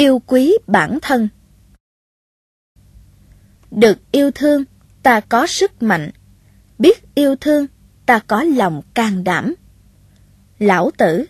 Yêu quý bản thân. Được yêu thương, ta có sức mạnh. Biết yêu thương, ta có lòng can đảm. Lão Tử.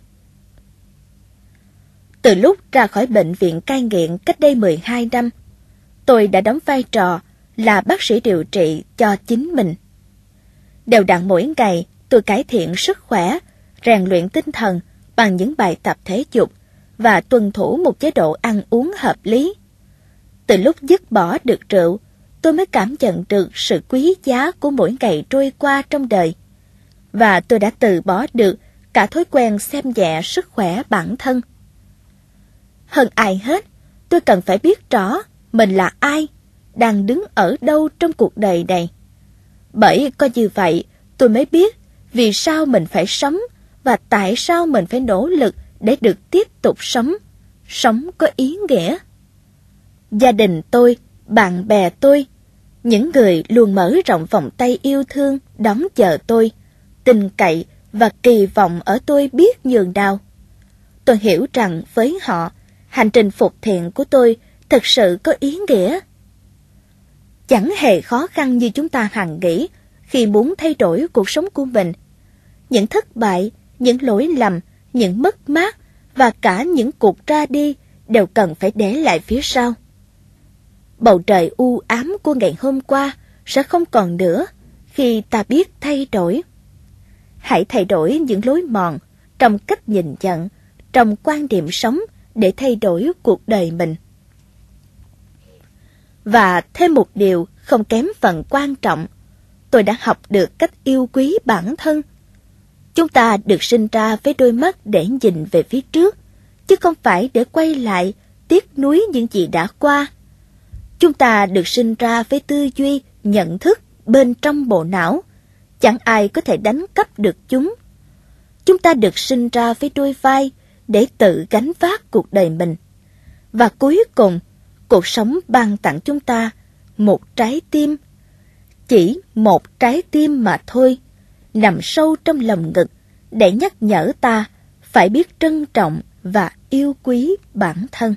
Từ lúc ra khỏi bệnh viện cai nghiện cách đây 12 năm, tôi đã đóng vai trò là bác sĩ điều trị cho chính mình. Đều đặn mỗi ngày, tôi cải thiện sức khỏe, rèn luyện tinh thần bằng những bài tập thể dục và tuân thủ một chế độ ăn uống hợp lý. Từ lúc dứt bỏ được rượu, tôi mới cảm nhận được sự quý giá của mỗi ngày trôi qua trong đời. Và tôi đã từ bỏ được cả thói quen xem nhẹ sức khỏe bản thân. Hơn ai hết, tôi cần phải biết rõ mình là ai, đang đứng ở đâu trong cuộc đời này. Bởi có như vậy, tôi mới biết vì sao mình phải sống và tại sao mình phải nỗ lực để được tiếp tục sống. Sống có ý nghĩa. Gia đình tôi, bạn bè tôi, những người luôn mở rộng vòng tay yêu thương đón chờ tôi, tin cậy và kỳ vọng ở tôi biết nhường nào. Tôi hiểu rằng với họ, hành trình phục thiện của tôi thực sự có ý nghĩa. Chẳng hề khó khăn như chúng ta hằng nghĩ khi muốn thay đổi cuộc sống của mình. Những thất bại, những lỗi lầm, những mất mát và cả những cuộc ra đi đều cần phải để lại phía sau. Bầu trời u ám của ngày hôm qua sẽ không còn nữa khi ta biết thay đổi. Hãy thay đổi những lối mòn trong cách nhìn nhận, trong quan điểm sống để thay đổi cuộc đời mình. Và thêm một điều không kém phần quan trọng, tôi đã học được cách yêu quý bản thân. Chúng ta được sinh ra với đôi mắt để nhìn về phía trước, chứ không phải để quay lại tiếc nuối những gì đã qua. Chúng ta được sinh ra với tư duy, nhận thức bên trong bộ não, chẳng ai có thể đánh cắp được chúng. Chúng ta được sinh ra với đôi vai để tự gánh vác cuộc đời mình. Và cuối cùng, cuộc sống ban tặng chúng ta một trái tim. Chỉ một trái tim mà thôi, nằm sâu trong lòng ngực để nhắc nhở ta phải biết trân trọng và yêu quý bản thân.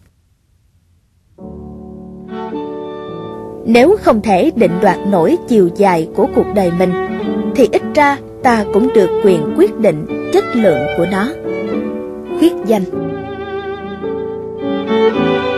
Nếu không thể định đoạt nổi chiều dài của cuộc đời mình, thì ít ra ta cũng được quyền quyết định chất lượng của nó. Khuyết danh.